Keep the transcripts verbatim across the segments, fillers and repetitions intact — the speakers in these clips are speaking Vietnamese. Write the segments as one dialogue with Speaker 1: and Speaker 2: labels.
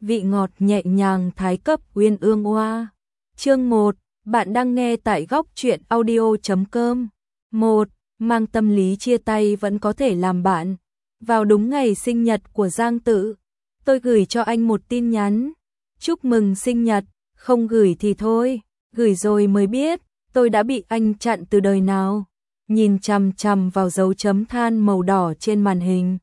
Speaker 1: vị ngọt nhẹ nhàng thái cấp uyên ương oa. Chương một, bạn đang nghe tại góc truyện audio chấm com. một. Mang tâm lý chia tay vẫn có thể làm bạn. Vào đúng ngày sinh nhật của Giang Tự, tôi gửi cho anh một tin nhắn. Chúc mừng sinh nhật, không gửi thì thôi, gửi rồi mới biết, tôi đã bị anh chặn từ đời nào. Nhìn chằm chằm vào dấu chấm than màu đỏ trên màn hình,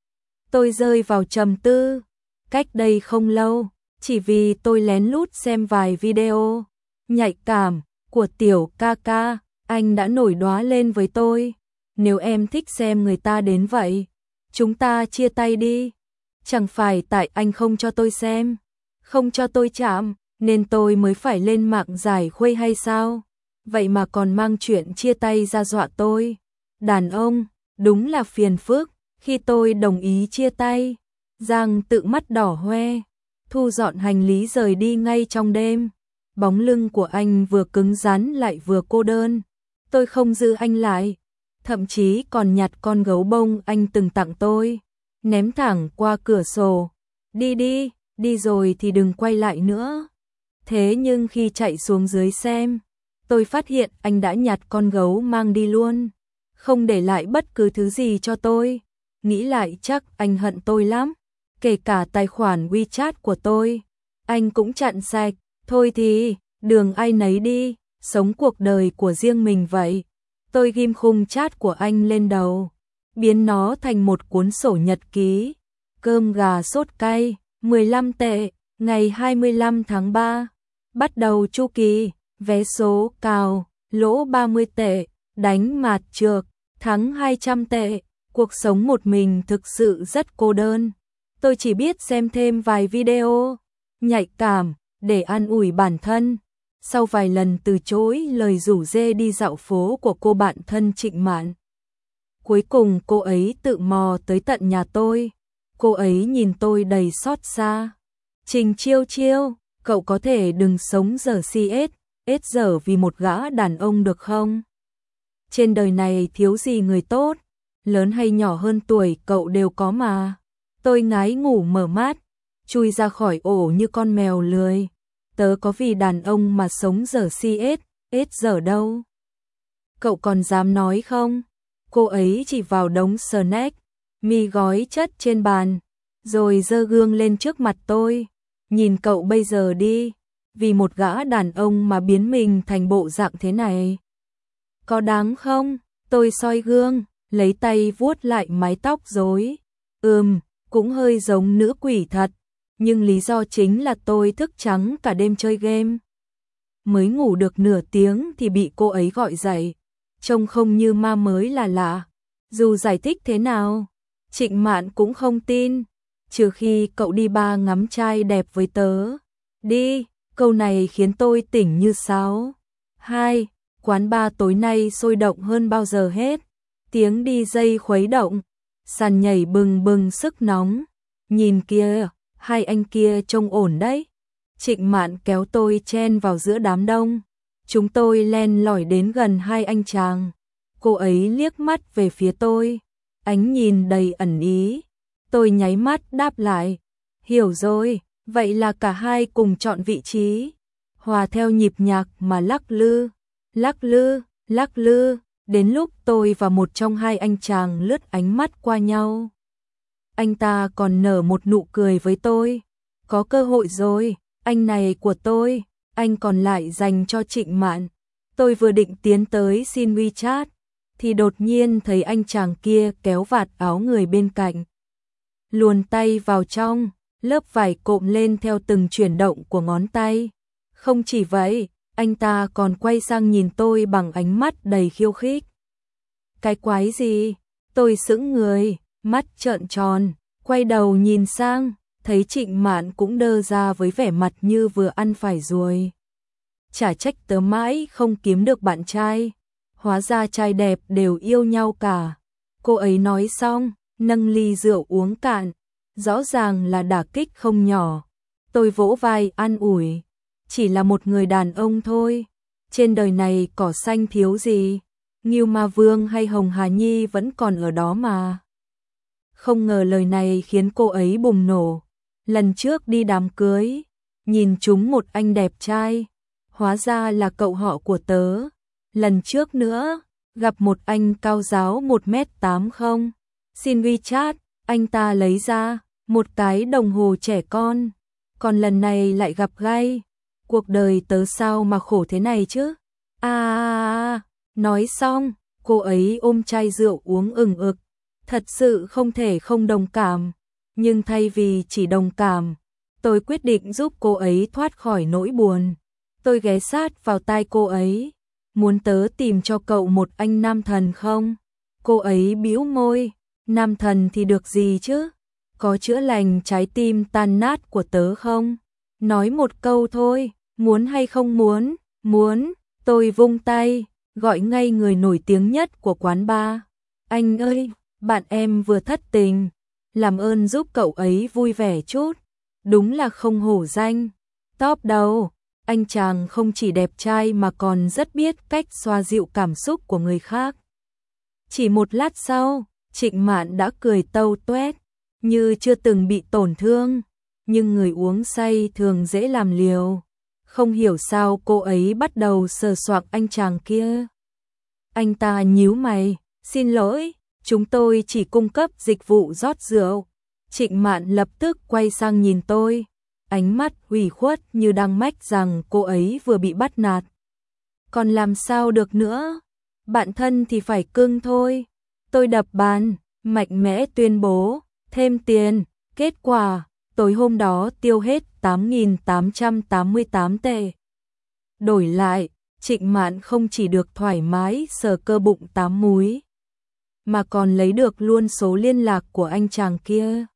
Speaker 1: tôi rơi vào trầm tư. Cách đây không lâu, chỉ vì tôi lén lút xem vài video nhạy cảm của Tiểu ca ca, anh đã nổi đóa lên với tôi. Nếu em thích xem người ta đến vậy, chúng ta chia tay đi. Chẳng phải tại anh không cho tôi xem, không cho tôi chạm, nên tôi mới phải lên mạng giải khuây hay sao? Vậy mà còn mang chuyện chia tay ra dọa tôi. Đàn ông, đúng là phiền phức. Khi tôi đồng ý chia tay, Giang Tự mắt đỏ hoe, thu dọn hành lý rời đi ngay trong đêm. Bóng lưng của anh vừa cứng rắn lại vừa cô đơn. Tôi không giữ anh lại, thậm chí còn nhặt con gấu bông anh từng tặng tôi, ném thẳng qua cửa sổ. Đi đi, đi rồi thì đừng quay lại nữa. Thế nhưng khi chạy xuống dưới xem, tôi phát hiện anh đã nhặt con gấu mang đi luôn, không để lại bất cứ thứ gì cho tôi. Nghĩ lại chắc anh hận tôi lắm, kể cả tài khoản WeChat của tôi, anh cũng chặn sạch. Thôi thì, đường ai nấy đi, sống cuộc đời của riêng mình vậy. Tôi ghim khung chat của anh lên đầu, biến nó thành một cuốn sổ nhật ký. Cơm gà sốt cay, mười lăm tệ, ngày hai mươi lăm tháng ba. Bắt đầu chu kỳ, vé số cào, lỗ ba mươi tệ, đánh mạt trược, thắng hai trăm tệ. Cuộc sống một mình thực sự rất cô đơn. Tôi chỉ biết xem thêm vài video nhạy cảm để an ủi bản thân. Sau vài lần từ chối lời rủ rê đi dạo phố của cô bạn thân Trịnh Mạn, cuối cùng cô ấy tự mò tới tận nhà tôi. Cô ấy nhìn tôi đầy xót xa. Trình Chiêu Chiêu, cậu có thể đừng sống giờ xi ét ét giờ vì một gã đàn ông được không? Trên đời này thiếu gì người tốt, lớn hay nhỏ hơn tuổi cậu đều có mà. Tôi ngái ngủ mở mắt, chui ra khỏi ổ như con mèo lười. Tớ có vì đàn ông mà sống giờ xi ét ét giờ đâu. Cậu còn dám nói không? Cô ấy chỉ vào đống snack, mì gói chất trên bàn, rồi giơ gương lên trước mặt tôi. Nhìn cậu bây giờ đi, vì một gã đàn ông mà biến mình thành bộ dạng thế này. Có đáng không? Tôi soi gương, lấy tay vuốt lại mái tóc rối. Ừm, cũng hơi giống nữ quỷ thật. Nhưng lý do chính là tôi thức trắng cả đêm chơi game. Mới ngủ được nửa tiếng thì bị cô ấy gọi dậy. Trông không như ma mới là lạ. Dù giải thích thế nào, Trịnh Mạn cũng không tin. Trừ khi cậu đi ba ngắm trai đẹp với tớ. Đi, câu này khiến tôi tỉnh như sáo. Hai, quán bar tối nay sôi động hơn bao giờ hết. Tiếng đi dây khuấy động, sàn nhảy bừng bừng sức nóng. Nhìn kia, hai anh kia trông ổn đấy. Trịnh Mạn kéo tôi chen vào giữa đám đông. Chúng tôi len lỏi đến gần hai anh chàng. Cô ấy liếc mắt về phía tôi, ánh nhìn đầy ẩn ý. Tôi nháy mắt đáp lại. Hiểu rồi, vậy là cả hai cùng chọn vị trí. Hòa theo nhịp nhạc mà lắc lư, lắc lư, lắc lư. Đến lúc tôi và một trong hai anh chàng lướt ánh mắt qua nhau, anh ta còn nở một nụ cười với tôi. Có cơ hội rồi, anh này của tôi, anh còn lại dành cho Trịnh Mạn. Tôi vừa định tiến tới xin WeChat, thì đột nhiên thấy anh chàng kia kéo vạt áo người bên cạnh, luồn tay vào trong, lớp vải cộm lên theo từng chuyển động của ngón tay. Không chỉ vậy, anh ta còn quay sang nhìn tôi bằng ánh mắt đầy khiêu khích. Cái quái gì? Tôi sững người, mắt trợn tròn, quay đầu nhìn sang, thấy Trịnh Mạn cũng đơ ra với vẻ mặt như vừa ăn phải ruồi. Chả trách tớ mãi không kiếm được bạn trai, hóa ra trai đẹp đều yêu nhau cả. Cô ấy nói xong, nâng ly rượu uống cạn, rõ ràng là đả kích không nhỏ. Tôi vỗ vai an ủi, chỉ là một người đàn ông thôi, trên đời này cỏ xanh thiếu gì, Ngưu Ma Vương hay Hồng Hà Nhi vẫn còn ở đó mà. Không ngờ lời này khiến cô ấy bùng nổ, lần trước đi đám cưới, nhìn trúng một anh đẹp trai, hóa ra là cậu họ của tớ. Lần trước nữa, gặp một anh cao giáo một mét tám không, xin WeChat, anh ta lấy ra một cái đồng hồ trẻ con. Còn lần này lại gặp gay, cuộc đời tớ sao mà khổ thế này chứ? À, à, à. Nói xong, cô ấy ôm chai rượu uống ừng ực, thật sự không thể không đồng cảm, nhưng thay vì chỉ đồng cảm, tôi quyết định giúp cô ấy thoát khỏi nỗi buồn. Tôi ghé sát vào tai cô ấy, muốn tớ tìm cho cậu một anh nam thần không? Cô ấy bĩu môi, nam thần thì được gì chứ? Có chữa lành trái tim tan nát của tớ không? Nói một câu thôi, muốn hay không muốn? Muốn. Tôi vung tay, gọi ngay người nổi tiếng nhất của quán bar. Anh ơi, bạn em vừa thất tình, làm ơn giúp cậu ấy vui vẻ chút. Đúng là không hổ danh top đầu. Anh chàng không chỉ đẹp trai mà còn rất biết cách xoa dịu cảm xúc của người khác. Chỉ một lát sau, Trịnh Mạn đã cười tâu tuét, như chưa từng bị tổn thương, nhưng người uống say thường dễ làm liều. Không hiểu sao cô ấy bắt đầu sờ soạng anh chàng kia. Anh ta nhíu mày, xin lỗi, chúng tôi chỉ cung cấp dịch vụ rót rượu. Trịnh Mạn lập tức quay sang nhìn tôi, ánh mắt ủy khuất như đang mách rằng cô ấy vừa bị bắt nạt. Còn làm sao được nữa, bạn thân thì phải cưng thôi. Tôi đập bàn, mạnh mẽ tuyên bố, thêm tiền. Kết quả, tối hôm đó tiêu hết tám nghìn tám trăm tám mươi tám tệ. Đổi lại, Trịnh Mạn không chỉ được thoải mái sờ cơ bụng tám múi, mà còn lấy được luôn số liên lạc của anh chàng kia.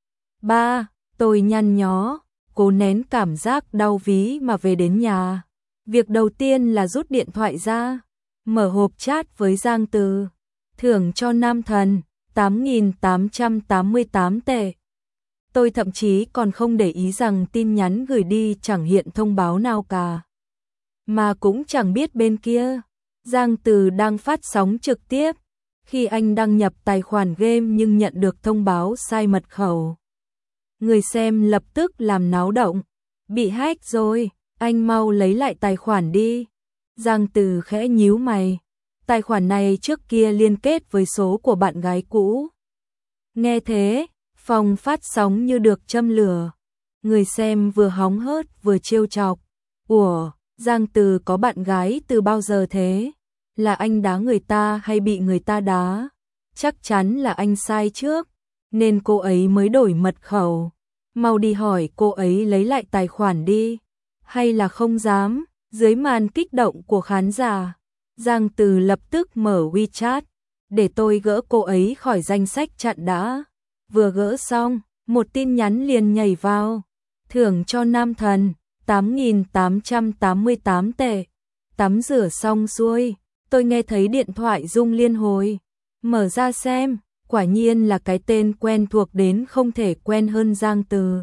Speaker 1: Ba, tôi nhăn nhó, cố nén cảm giác đau ví mà về đến nhà. Việc đầu tiên là rút điện thoại ra, mở hộp chat với Giang Từ, thưởng cho nam thần, tám nghìn tám trăm tám mươi tám tệ. Tôi thậm chí còn không để ý rằng tin nhắn gửi đi chẳng hiện thông báo nào cả. Mà cũng chẳng biết bên kia, Giang Từ đang phát sóng trực tiếp, khi anh đăng nhập tài khoản game nhưng nhận được thông báo sai mật khẩu. Người xem lập tức làm náo động, bị hack rồi, anh mau lấy lại tài khoản đi. Giang Từ khẽ nhíu mày, tài khoản này trước kia liên kết với số của bạn gái cũ. Nghe thế, phòng phát sóng như được châm lửa, người xem vừa hóng hớt vừa trêu chọc. Ủa, Giang Từ có bạn gái từ bao giờ thế? Là anh đá người ta hay bị người ta đá? Chắc chắn là anh sai trước, nên cô ấy mới đổi mật khẩu. Mau đi hỏi cô ấy lấy lại tài khoản đi. Hay là không dám? Dưới màn kích động của khán giả, Giang Từ lập tức mở WeChat, để tôi gỡ cô ấy khỏi danh sách chặn đã. Vừa gỡ xong, một tin nhắn liền nhảy vào, thưởng cho nam thần, tám nghìn tám trăm tám mươi tám tệ. Tắm rửa xong xuôi, tôi nghe thấy điện thoại rung liên hồi. Mở ra xem, quả nhiên là cái tên quen thuộc đến không thể quen hơn Giang Từ.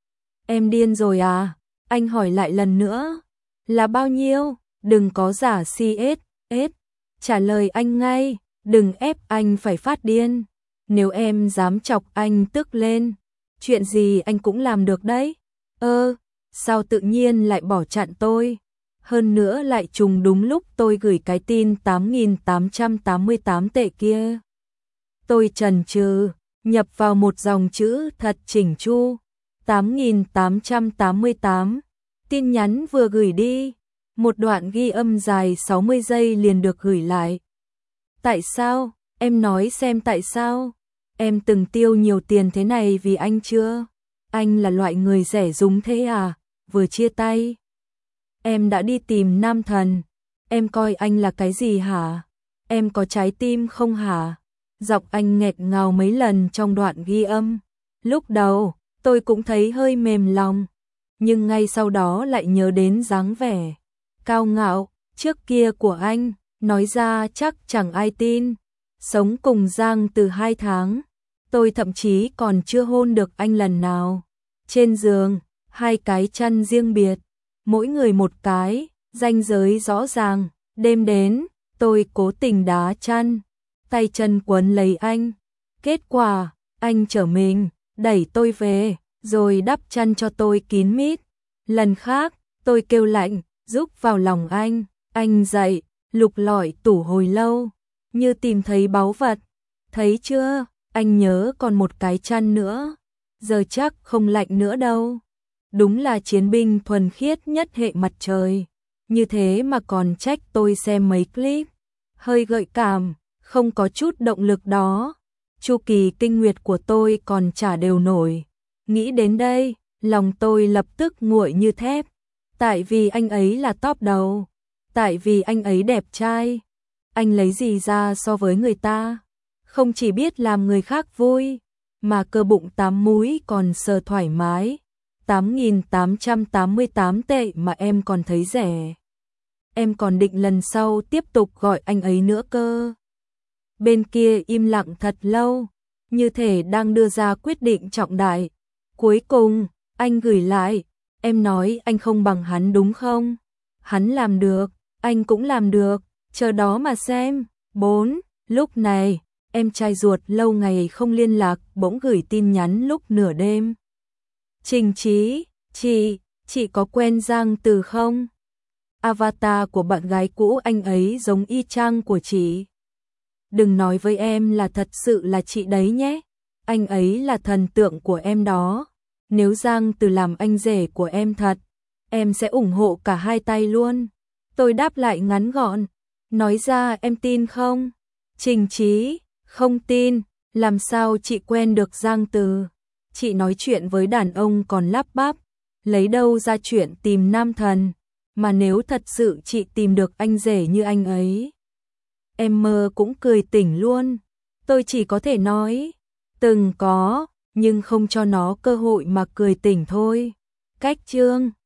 Speaker 1: Em điên rồi à? Anh hỏi lại lần nữa. Là bao nhiêu? Đừng có giả xê ét ét. Trả lời anh ngay, đừng ép anh phải phát điên. Nếu em dám chọc anh tức lên, chuyện gì anh cũng làm được đấy. Ơ, sao tự nhiên lại bỏ chặn tôi? Hơn nữa lại trùng đúng lúc tôi gửi cái tin tám nghìn tám trăm tám mươi tám tệ kia. Tôi chần chừ, nhập vào một dòng chữ thật chỉnh chu, tám nghìn tám trăm tám mươi tám. Tin nhắn vừa gửi đi, một đoạn ghi âm dài sáu mươi giây liền được gửi lại. Tại sao? Em nói xem tại sao? Em từng tiêu nhiều tiền thế này vì anh chưa? Anh là loại người rẻ rúng thế à? Vừa chia tay, em đã đi tìm nam thần. Em coi anh là cái gì hả? Em có trái tim không hả? Giọng anh nghẹt ngào mấy lần trong đoạn ghi âm. Lúc đầu, tôi cũng thấy hơi mềm lòng, nhưng ngay sau đó lại nhớ đến dáng vẻ cao ngạo trước kia của anh, nói ra chắc chẳng ai tin. Sống cùng Giang từ hai tháng, tôi thậm chí còn chưa hôn được anh lần nào. Trên giường, hai cái chăn riêng biệt, mỗi người một cái, ranh giới rõ ràng. Đêm đến, tôi cố tình đá chăn, tay chân quấn lấy anh. Kết quả, anh trở mình, đẩy tôi về. rồi đắp chăn cho tôi kín mít. Lần khác, tôi kêu lạnh, rúc vào lòng anh, anh dậy, lục lọi tủ hồi lâu, như tìm thấy báu vật. Thấy chưa, anh nhớ còn một cái chăn nữa, giờ chắc không lạnh nữa đâu. Đúng là chiến binh thuần khiết nhất hệ mặt trời, như thế mà còn trách tôi xem mấy clip hơi gợi cảm, không có chút động lực đó. Chu kỳ kinh nguyệt của tôi còn chả đều nổi. Nghĩ đến đây, lòng tôi lập tức nguội như thép. Tại vì anh ấy là top đầu, tại vì anh ấy đẹp trai. Anh lấy gì ra so với người ta? Không chỉ biết làm người khác vui, mà cơ bụng tám múi còn sờ thoải mái. tám nghìn tám trăm tám mươi tám tệ mà em còn thấy rẻ. Em còn định lần sau tiếp tục gọi anh ấy nữa cơ. Bên kia im lặng thật lâu, như thể đang đưa ra quyết định trọng đại. Cuối cùng, anh gửi lại, em nói anh không bằng hắn đúng không? Hắn làm được, anh cũng làm được, chờ đó mà xem. bốn. Lúc này, em trai ruột lâu ngày không liên lạc bỗng gửi tin nhắn lúc nửa đêm. Trình Chí, chị, chị có quen Giang Từ không? Avatar của bạn gái cũ anh ấy giống y chang của chị. Đừng nói với em là thật sự là chị đấy nhé. Anh ấy là thần tượng của em đó. Nếu Giang Từ làm anh rể của em thật, em sẽ ủng hộ cả hai tay luôn. Tôi đáp lại ngắn gọn. Nói ra em tin không? Trình Chí, không tin. Làm sao chị quen được Giang Từ? Chị nói chuyện với đàn ông còn lắp bắp. Lấy đâu ra chuyện tìm nam thần? Mà nếu thật sự chị tìm được anh rể như anh ấy, em mơ cũng cười tỉnh luôn. Tôi chỉ có thể nói, từng có, nhưng không cho nó cơ hội mà cười tỉnh thôi. Cách chương